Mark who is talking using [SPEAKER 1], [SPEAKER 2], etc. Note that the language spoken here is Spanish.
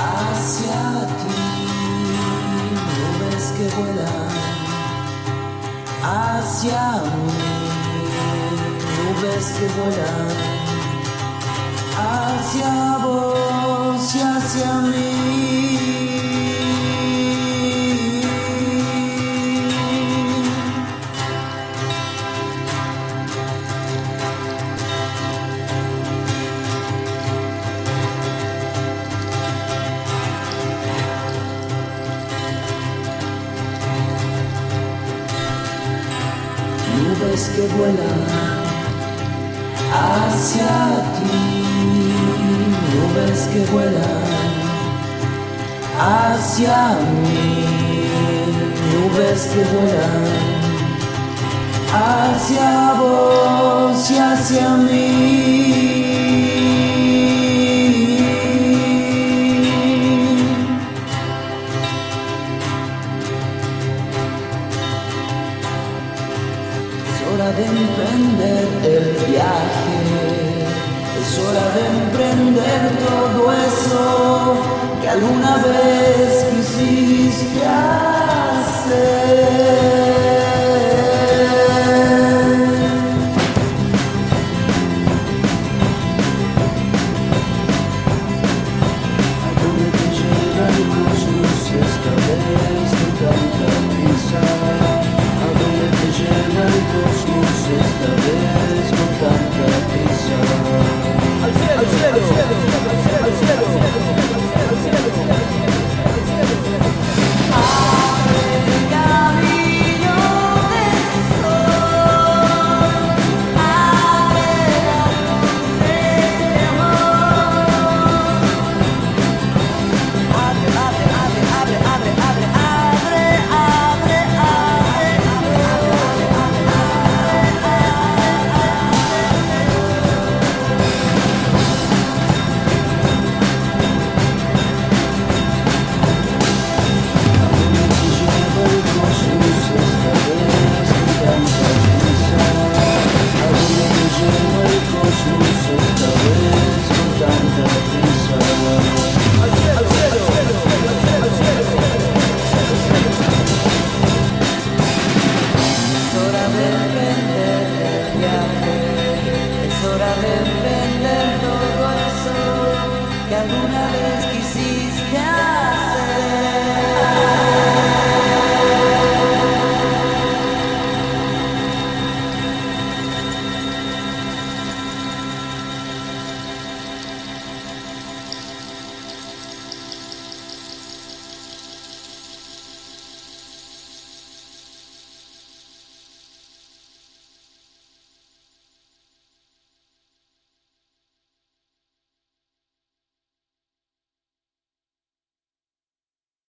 [SPEAKER 1] hacia ti, nubes que vuelan hacia mí, nubes que vuelan hacia vos y hacia mí. Nubes que vuelan hacia ti, nubes que vuelan hacia mí, nubes que vuelan hacia vos y hacia mí. Es hora de emprender el viaje, es hora de emprender todo eso que alguna vez quisiste hacer. ¿A dónde te lleva el cosmos esta vez con tanta prisa? ¿A dónde te lleva el cosmos esta vez con tanta prisa? Al cielo, al cielo, al cielo, al cielo, al cielo, al cielo, al cielo. Abre el camino del sol, abre la luz de este amor. Abre, abre, abre, abre, abre, abre, abre, abre, alguna vez quisiste hacer.